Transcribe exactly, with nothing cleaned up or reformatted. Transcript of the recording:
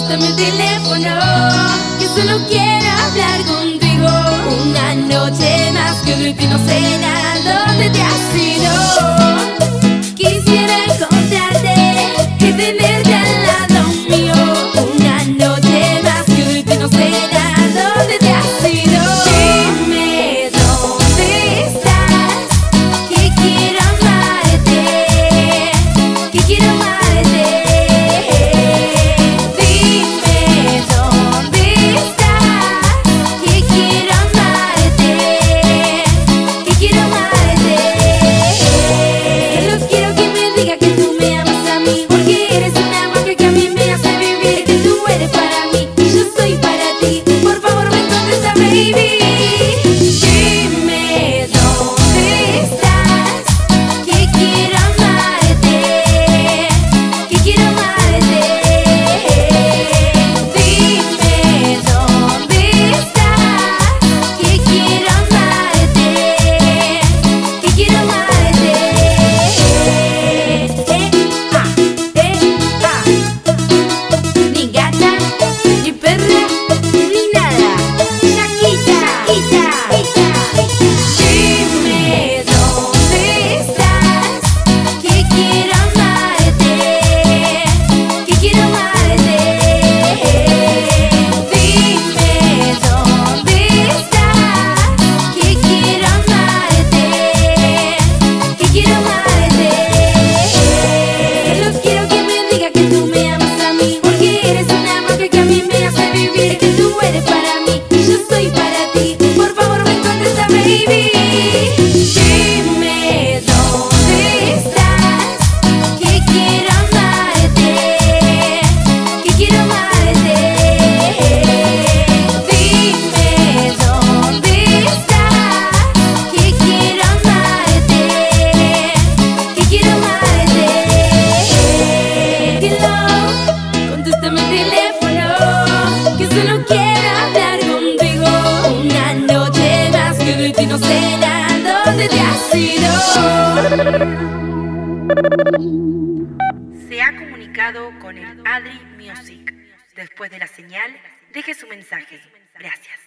Contéstame el teléfono, que solo quiero hablar contigo. Una noche más que de ti no sé nada. ¿Dónde te has ido? Quisiera encontrarte y tenerte al lado mío. Una noche más que de ti no sé nada. ¿Dónde te has ido? Dime dónde estás, que quiero amarte, que quiero amarte. Dime dónde estás, que quiero amarte, que quiero amarte. Solo quiero que me diga que tú me amas a mí, porque eres una magia que a mí me hace vivir, que tú eres para mí y yo soy para ti. Por favor, ven donde está, baby. Dime dónde estás, que quiero amarte, que quiero amarte. Dime dónde estás, que quiero amarte, que quiero amarte. Eh, ah, eh, ah. Ni gata, ni perra, ni nada. Shakira, Shakira. Dime dónde estás, que quiero amarte, que quiero amarte. Dime dónde estás, que quiero amarte, que quiero amarte. Solo quiero que me diga que tú me amas a mí, porque eres una magia que a mí me hace vivir, que tú eres para mí y yo soy para ti. Por favor, ven donde está, baby. Dime dónde estás, que quiero amarte, que quiero amarte. Dime dónde estás, que quiero amarte, que quiero amarte. Hello, contéstame el teléfono, que solo quiero hablar contigo. Una noche más que de ti no sé nada. ¿Dónde te has ido? Se ha comunicado con el Adri Music. Después de la señal, deje su mensaje. Gracias.